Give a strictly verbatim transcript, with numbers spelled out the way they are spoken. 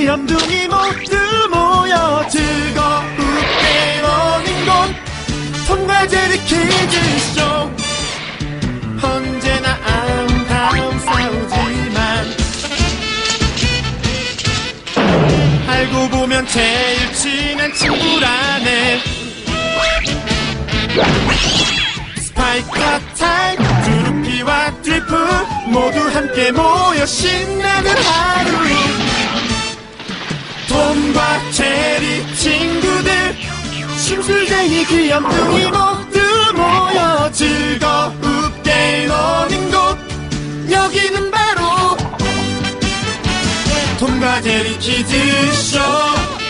귀염둥이 모두 모여 즐겁게 노는 곳 톰과 제리 퀴즈쇼. 언제나 아웅다웅 싸우지만 알고 보면 제일 친한 친구라네. 스파이크와 타임, 두루피와 트리프 모두 함께 모여 신나는 하루. 톰과 제리 친구들 심술쟁이 귀염둥이 모두 모여 즐겁게 노는 곳 여기는 바로 톰과 제리 퀴즈쇼.